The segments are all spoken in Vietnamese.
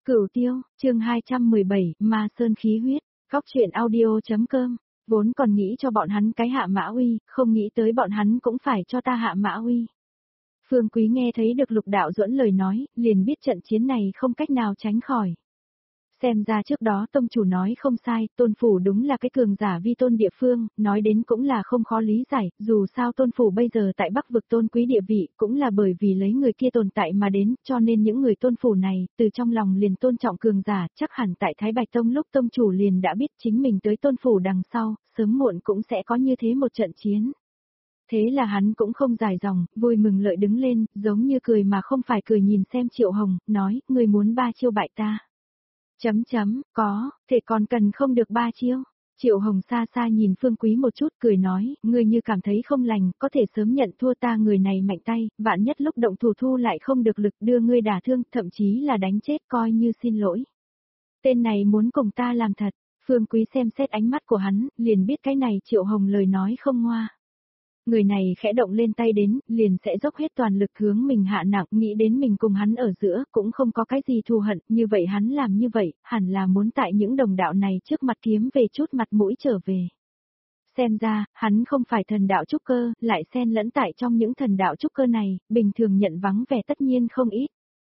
Cửu Tiêu, chương 217, Ma Sơn khí huyết, góc truyện audio.com, vốn còn nghĩ cho bọn hắn cái hạ mã uy, không nghĩ tới bọn hắn cũng phải cho ta hạ mã uy. Phương Quý nghe thấy được Lục Đạo Duẫn lời nói, liền biết trận chiến này không cách nào tránh khỏi. Xem ra trước đó tông chủ nói không sai, Tôn Phủ đúng là cái cường giả vi tôn địa phương, nói đến cũng là không khó lý giải, dù sao Tôn Phủ bây giờ tại Bắc vực tôn quý địa vị, cũng là bởi vì lấy người kia tồn tại mà đến, cho nên những người Tôn Phủ này, từ trong lòng liền tôn trọng cường giả, chắc hẳn tại Thái Bạch Tông lúc tông chủ liền đã biết chính mình tới Tôn Phủ đằng sau, sớm muộn cũng sẽ có như thế một trận chiến. Thế là hắn cũng không dài dòng, vui mừng lợi đứng lên, giống như cười mà không phải cười nhìn xem Triệu Hồng, nói, người muốn ba chiêu bại ta. Có, thể còn cần không được ba chiêu. Triệu Hồng xa xa nhìn Phương Quý một chút cười nói, ngươi như cảm thấy không lành, có thể sớm nhận thua ta người này mạnh tay, vạn nhất lúc động thủ thu lại không được lực đưa ngươi đả thương, thậm chí là đánh chết coi như xin lỗi. Tên này muốn cùng ta làm thật, Phương Quý xem xét ánh mắt của hắn, liền biết cái này Triệu Hồng lời nói không ngoa. Người này khẽ động lên tay đến, liền sẽ dốc hết toàn lực hướng mình hạ nặng, nghĩ đến mình cùng hắn ở giữa, cũng không có cái gì thù hận, như vậy hắn làm như vậy, hẳn là muốn tại những đồng đạo này trước mặt kiếm về chút mặt mũi trở về. Xem ra, hắn không phải thần đạo trúc cơ, lại xen lẫn tại trong những thần đạo trúc cơ này, bình thường nhận vắng vẻ tất nhiên không ít.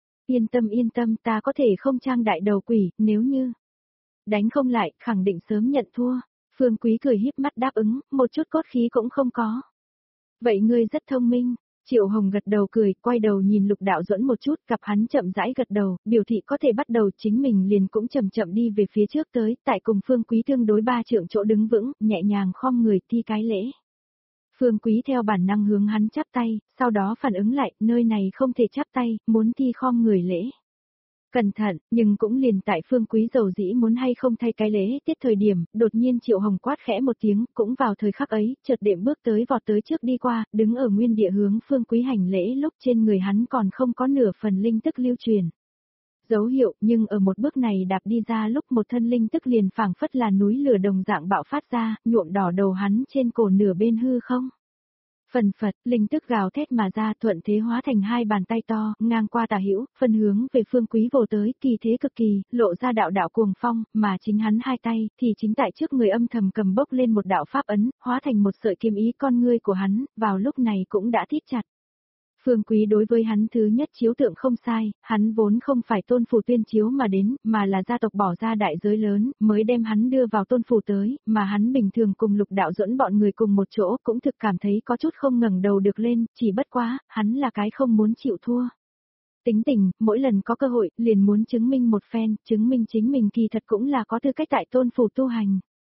Yên tâm, ta có thể không trang đại đầu quỷ, nếu như đánh không lại, khẳng định sớm nhận thua. Phương Quý cười híp mắt đáp ứng, một chút cốt khí cũng không có. Vậy ngươi rất thông minh, Triệu Hồng gật đầu cười, quay đầu nhìn Lục Đạo Duẫn một chút, gặp hắn chậm rãi gật đầu, biểu thị có thể bắt đầu, chính mình liền cũng chậm chậm đi về phía trước tới, tại cùng Phương Quý tương đối ba trượng chỗ đứng vững, nhẹ nhàng khom người thi cái lễ. Phương Quý theo bản năng hướng hắn chắp tay, sau đó phản ứng lại, nơi này không thể chắp tay, muốn thi khom người lễ. Cẩn thận, nhưng cũng liền tại Phương Quý dầu dĩ muốn hay không thay cái lễ tiết thời điểm, đột nhiên Triệu Hồng quát khẽ một tiếng, cũng vào thời khắc ấy, chợt đệm bước tới vọt tới trước đi qua, đứng ở nguyên địa hướng Phương Quý hành lễ lúc trên người hắn còn không có nửa phần linh tức lưu truyền. Dấu hiệu, nhưng ở một bước này đạp đi ra lúc một thân linh tức liền phảng phất là núi lửa đồng dạng bạo phát ra, nhuộm đỏ đầu hắn trên cổ nửa bên hư không. Phần phật, linh tức gào thét mà ra thuận thế hóa thành hai bàn tay to, ngang qua tả hữu, phân hướng về Phương Quý vồ tới, kỳ thế cực kỳ, lộ ra đạo đạo cuồng phong, mà chính hắn hai tay, thì chính tại trước người âm thầm cầm bốc lên một đạo pháp ấn, hóa thành một sợi kiếm ý con ngươi của hắn, vào lúc này cũng đã thít chặt. Phương Quý đối với hắn thứ nhất chiếu tượng không sai, hắn vốn không phải Tôn Phủ tuyên chiếu mà đến, mà là gia tộc bỏ ra đại giới lớn, mới đem hắn đưa vào Tôn Phủ tới, mà hắn bình thường cùng Lục Đạo Duẫn bọn người cùng một chỗ cũng thực cảm thấy có chút không ngẩng đầu được lên, chỉ bất quá, hắn là cái không muốn chịu thua. Tính tình, mỗi lần có cơ hội, liền muốn chứng minh một phen, chứng minh chính mình kỳ thật cũng là có tư cách tại Tôn Phủ tu hành.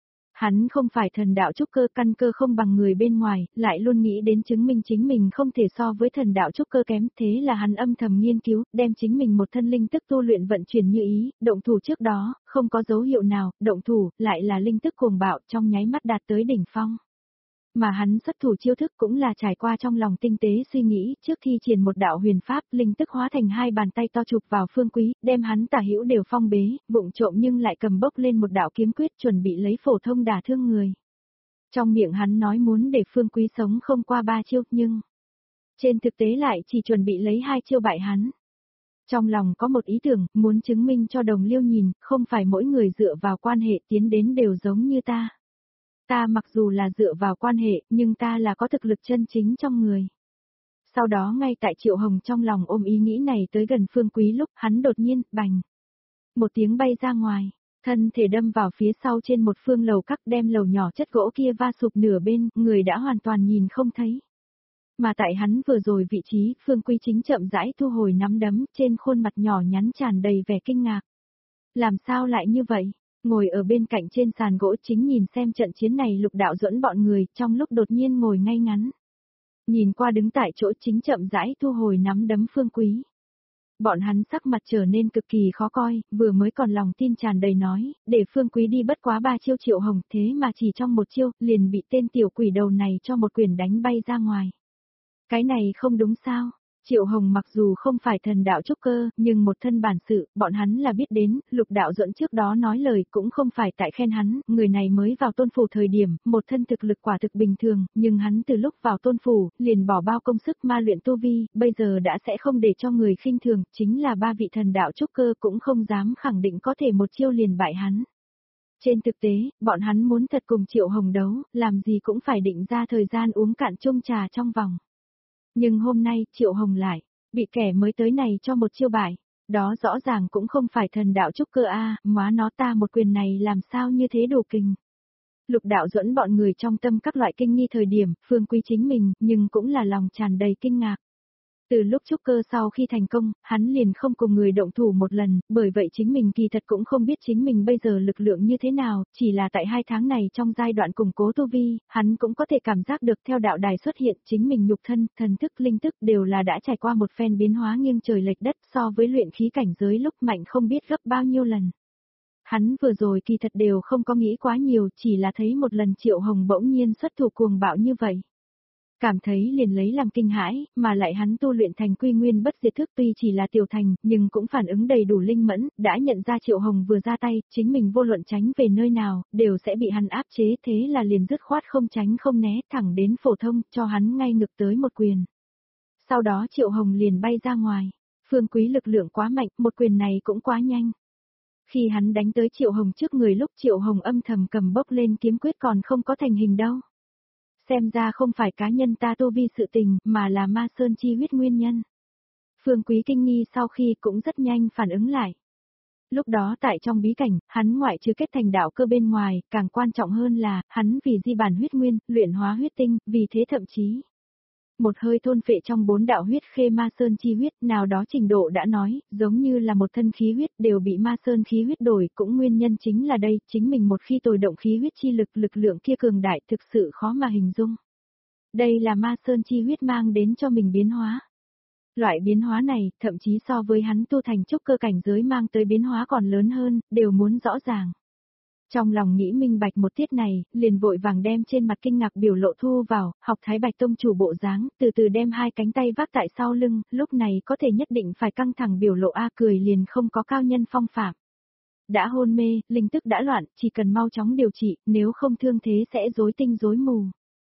Hắn không phải thần đạo trúc cơ, căn cơ không bằng người bên ngoài, lại luôn nghĩ đến chứng minh chính mình không thể so với thần đạo trúc cơ kém, thế là hắn âm thầm nghiên cứu, đem chính mình một thân linh tức tu luyện vận chuyển như ý, động thủ trước đó, không có dấu hiệu nào, động thủ, lại là linh tức cuồng bạo, trong nháy mắt đạt tới đỉnh phong. Mà hắn xuất thủ chiêu thức cũng là trải qua trong lòng tinh tế suy nghĩ, trước thi triển một đạo huyền pháp, linh tức hóa thành hai bàn tay to chụp vào Phương Quý, đem hắn tả hữu đều phong bế, vụng trộm nhưng lại cầm bốc lên một đạo kiếm quyết chuẩn bị lấy phổ thông đả thương người. Trong miệng hắn nói muốn để Phương Quý sống không qua ba chiêu, nhưng trên thực tế lại chỉ chuẩn bị lấy hai chiêu bại hắn. Trong lòng có một ý tưởng, muốn chứng minh cho đồng liêu nhìn, không phải mỗi người dựa vào quan hệ tiến đến đều giống như ta. Ta mặc dù là dựa vào quan hệ, nhưng ta là có thực lực chân chính trong người. Sau đó ngay tại Triệu Hồng trong lòng ôm ý nghĩ này tới gần Phương Quý lúc hắn đột nhiên, bành. Một tiếng bay ra ngoài, thân thể đâm vào phía sau trên một phương lầu các đem lầu nhỏ chất gỗ kia va sụp nửa bên, người đã hoàn toàn nhìn không thấy. Mà tại hắn vừa rồi vị trí, Phương Quý chính chậm rãi thu hồi nắm đấm, trên khuôn mặt nhỏ nhắn tràn đầy vẻ kinh ngạc. Làm sao lại như vậy? Ngồi ở bên cạnh trên sàn gỗ chính nhìn xem trận chiến này Lục Đạo Duẫn bọn người, trong lúc đột nhiên ngồi ngay ngắn. Nhìn qua đứng tại chỗ chính chậm rãi thu hồi nắm đấm Phương Quý. Bọn hắn sắc mặt trở nên cực kỳ khó coi, vừa mới còn lòng tin tràn đầy nói, để Phương Quý đi bất quá 3 chiêu Triệu Hồng, thế mà chỉ trong một chiêu, liền bị tên tiểu quỷ đầu này cho một quyền đánh bay ra ngoài. Cái này không đúng sao? Triệu Hồng mặc dù không phải thần đạo trúc cơ, nhưng một thân bản sự, bọn hắn là biết đến, Lục Đạo Duẫn trước đó nói lời cũng không phải tại khen hắn, người này mới vào tôn phủ thời điểm, một thân thực lực quả thực bình thường, nhưng hắn từ lúc vào tôn phủ, liền bỏ bao công sức ma luyện tu vi, bây giờ đã sẽ không để cho người khinh thường, chính là ba vị thần đạo trúc cơ cũng không dám khẳng định có thể một chiêu liền bại hắn. Trên thực tế, bọn hắn muốn thật cùng Triệu Hồng đấu, làm gì cũng phải định ra thời gian uống cạn chung trà trong vòng. Nhưng hôm nay, Triệu Hồng lại, bị kẻ mới tới này cho một chiêu bại. Đó rõ ràng cũng không phải thần đạo trúc cơ a, móa nó ta một quyền này làm sao như thế đủ kình. Lục Đạo Duẫn bọn người trong tâm các loại kinh nghi thời điểm, Phương Quý chính mình, nhưng cũng là lòng tràn đầy kinh ngạc. Từ lúc trúc cơ sau khi thành công, hắn liền không cùng người động thủ một lần, bởi vậy chính mình kỳ thật cũng không biết chính mình bây giờ lực lượng như thế nào, chỉ là tại 2 tháng này trong giai đoạn củng cố tu vi, hắn cũng có thể cảm giác được theo đạo đài xuất hiện chính mình nhục thân, thần thức, linh thức đều là đã trải qua một phen biến hóa nghiêng trời lệch đất so với luyện khí cảnh giới lúc mạnh không biết gấp bao nhiêu lần. Hắn vừa rồi kỳ thật đều không có nghĩ quá nhiều, chỉ là thấy một lần Triệu Hồng bỗng nhiên xuất thủ cuồng bạo như vậy. Cảm thấy liền lấy làm kinh hãi, mà lại hắn tu luyện thành quy nguyên bất diệt thức tuy chỉ là tiểu thành, nhưng cũng phản ứng đầy đủ linh mẫn, đã nhận ra Triệu Hồng vừa ra tay, chính mình vô luận tránh về nơi nào, đều sẽ bị hắn áp chế, thế là liền dứt khoát không tránh không né, thẳng đến phổ thông, cho hắn ngay ngực tới một quyền. Sau đó Triệu Hồng liền bay ra ngoài, Phương Quý lực lượng quá mạnh, một quyền này cũng quá nhanh. Khi hắn đánh tới Triệu Hồng trước người lúc Triệu Hồng âm thầm cầm bốc lên kiếm quyết còn không có thành hình đâu. Xem ra không phải cá nhân ta tu vi sự tình, mà là ma sơn chi huyết nguyên nhân. Phương Quý kinh nghi sau khi cũng rất nhanh phản ứng lại. Lúc đó tại trong bí cảnh, hắn ngoại trừ kết thành đạo cơ bên ngoài, càng quan trọng hơn là, hắn vì di bản huyết nguyên, luyện hóa huyết tinh, vì thế thậm chí một hơi thôn phệ trong 4 đạo huyết khê ma sơn chi huyết, nào đó trình độ đã nói, giống như là một thân khí huyết đều bị ma sơn khí huyết đổi, cũng nguyên nhân chính là đây, chính mình một khi tồi động khí huyết chi lực, lực lượng kia cường đại thực sự khó mà hình dung. Đây là ma sơn chi huyết mang đến cho mình biến hóa. Loại biến hóa này, thậm chí so với hắn tu thành trúc cơ cảnh giới mang tới biến hóa còn lớn hơn, đều muốn rõ ràng. Trong lòng nghĩ minh bạch một tiết này, liền vội vàng đem trên mặt kinh ngạc biểu lộ thu vào, học Thái Bạch Tông chủ bộ dáng, từ từ đem 2 cánh tay vác tại sau lưng, lúc này có thể nhất định phải căng thẳng biểu lộ a cười liền không có cao nhân phong phạm. Đã hôn mê, linh tức đã loạn, chỉ cần mau chóng điều trị, nếu không thương thế sẽ rối tinh rối mù.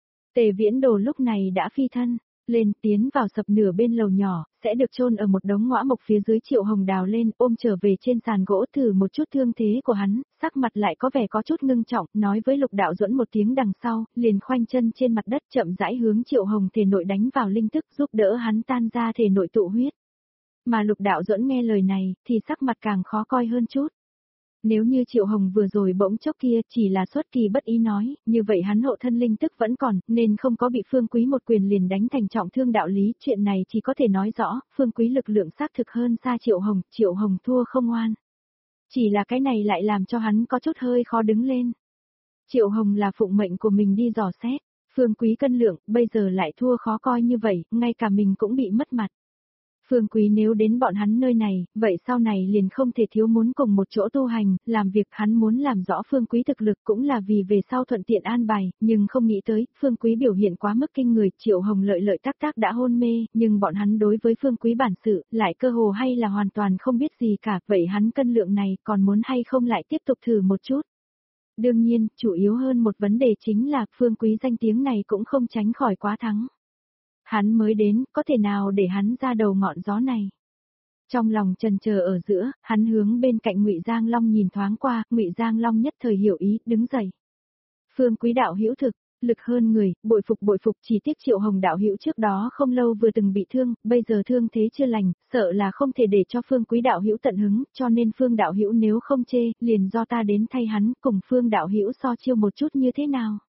Tề Viễn Đồ lúc này đã phi thân, lên tiến vào sập nửa bên lầu nhỏ, sẽ được chôn ở một đống ngõa mộc phía dưới. Triệu Hồng đào lên ôm trở về trên sàn gỗ thử một chút thương thế của hắn, sắc mặt lại có vẻ có chút ngưng trọng, nói với Lục Đạo Duẫn một tiếng đằng sau, liền khoanh chân trên mặt đất chậm rãi hướng Triệu Hồng thể nội đánh vào linh tức giúp đỡ hắn tan ra thể nội tụ huyết. Mà Lục Đạo Duẫn nghe lời này, thì sắc mặt càng khó coi hơn chút. Nếu như Triệu Hồng vừa rồi bỗng chốc kia chỉ là xuất kỳ bất ý nói, như vậy hắn hộ thân linh tức vẫn còn, nên không có bị Phương Quý một quyền liền đánh thành trọng thương đạo lý, chuyện này chỉ có thể nói rõ, Phương Quý lực lượng xác thực hơn xa Triệu Hồng thua không oan. Chỉ là cái này lại làm cho hắn có chút hơi khó đứng lên. Triệu Hồng là phụng mệnh của mình đi dò xét, Phương Quý cân lượng, bây giờ lại thua khó coi như vậy, ngay cả mình cũng bị mất mặt. Phương Quý nếu đến bọn hắn nơi này, vậy sau này liền không thể thiếu muốn cùng một chỗ tu hành, làm việc hắn muốn làm rõ Phương Quý thực lực cũng là vì về sau thuận tiện an bài, nhưng không nghĩ tới, Phương Quý biểu hiện quá mức kinh người, Triệu Hồng lợi lợi tác tác đã hôn mê, nhưng bọn hắn đối với Phương Quý bản sự, lại cơ hồ hay là hoàn toàn không biết gì cả, vậy hắn cân lượng này còn muốn hay không lại tiếp tục thử một chút. Đương nhiên, chủ yếu hơn một vấn đề chính là Phương Quý danh tiếng này cũng không tránh khỏi quá thắng. Hắn mới đến, có thể nào để hắn ra đầu ngọn gió này. Trong lòng chần chờ ở giữa, hắn hướng bên cạnh Ngụy Giang Long nhìn thoáng qua, Ngụy Giang Long nhất thời hiểu ý, đứng dậy. Phương Quý đạo hữu thực, lực hơn người, bội phục, chỉ tiếc Triệu Hồng đạo hữu trước đó không lâu vừa từng bị thương, bây giờ thương thế chưa lành, sợ là không thể để cho Phương Quý đạo hữu tận hứng, cho nên Phương đạo hữu nếu không chê, liền do ta đến thay hắn, cùng Phương đạo hữu so chiêu một chút như thế nào.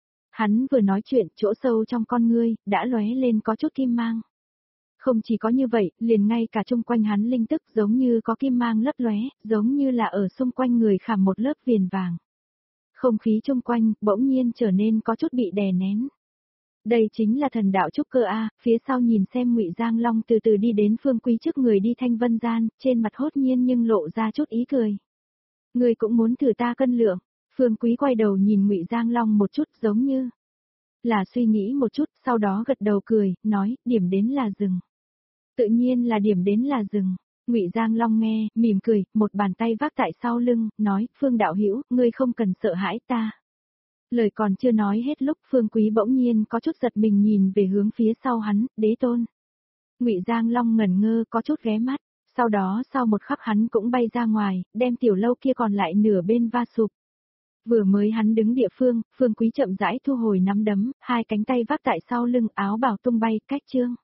Hắn vừa nói chuyện, chỗ sâu trong con ngươi, đã lóe lên có chút kim mang. Không chỉ có như vậy, liền ngay cả chung quanh hắn linh tức giống như có kim mang lấp lóe, giống như là ở xung quanh người khảm một lớp viền vàng. Không khí chung quanh, bỗng nhiên trở nên có chút bị đè nén. Đây chính là thần đạo trúc cơ a, phía sau nhìn xem Ngụy Giang Long từ từ đi đến Phương Quý trước người đi thanh vân gian, trên mặt hốt nhiên nhưng lộ ra chút ý cười. Người cũng muốn thử ta cân lượng. Phương Quý quay đầu nhìn Ngụy Giang Long một chút giống như là suy nghĩ một chút, sau đó gật đầu cười, nói, điểm đến là dừng. Tự nhiên là điểm đến là dừng. Ngụy Giang Long nghe, mỉm cười, một bàn tay vác tại sau lưng, nói, Phương đạo hữu, ngươi không cần sợ hãi ta. Lời còn chưa nói hết lúc Phương Quý bỗng nhiên có chút giật mình nhìn về hướng phía sau hắn, đế tôn. Ngụy Giang Long ngẩn ngơ có chút ghé mắt, sau đó sau một khắc hắn cũng bay ra ngoài, đem tiểu lâu kia còn lại nửa bên va sụp. Vừa mới hắn đứng địa phương, Phương Quý chậm rãi thu hồi nắm đấm, hai cánh tay vác tại sau lưng áo bào tung bay, cách chương.